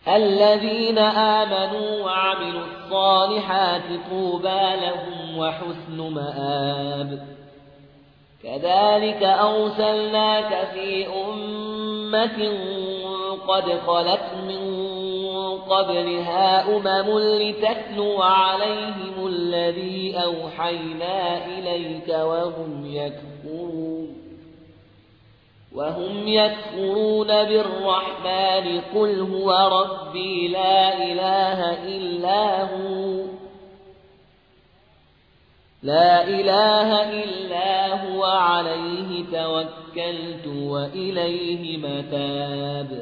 الذين آمنوا وعملوا الصالحات طوبى لهم وحسن مآب كذلك أرسلناك في أمة قد خلت من قبلها لتتلو عليهم الذي أوحينا إليك وهم يكفرون بالرحمن قل هو ربي لا إله إلا هو عليه توكلت وإليه متاب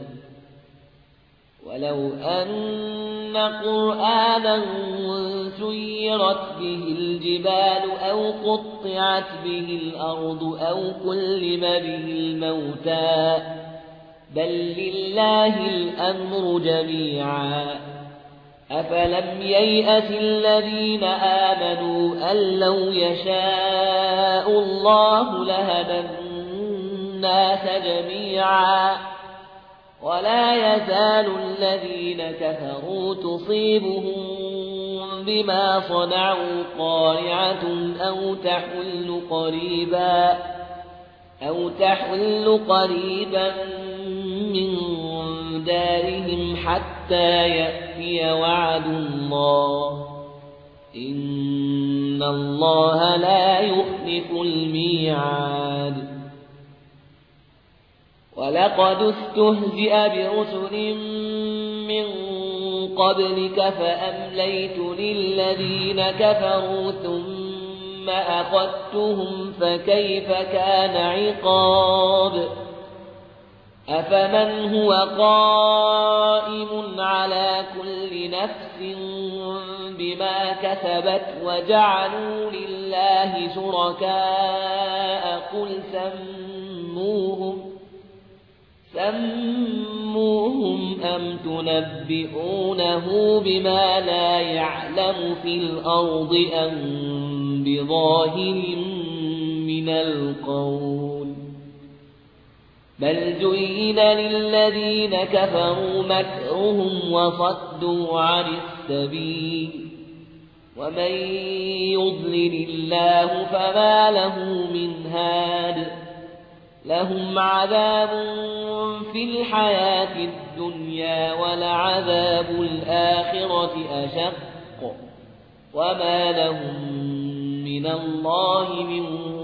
ولو أن قرآنا سيرت به الجبال أو قطعت به الأرض أو كلم به الموتى بل لله الأمر جميعا أفلم ييأس الذين آمنوا أن لو يشاء الله لهدى الناس جميعا ولا يزال الذين كفروا تصيبهم بما صنعوا قارعة أو تحل قريبا من دارهم حتى يأتي وعد الله إن الله لا يخلف الميعاد ولقد استهزئ برسل من قبلك فأمليت للذين كفروا ثم أخذتهم فكيف كان عقاب أفمن هو قائم على كل نفس بما كسبت وجعلوا لله شركاء قل سموهم أم تنبئونه بما لا يعلم في الأرض أم بظاهر من القول بل زين للذين كفروا مكرهم وصدوا عن السبيل ومن يضلل الله فما له من هاد لهم عذاب في الحياة الدنيا ولعذاب الآخرة أشق وما لهم من الله من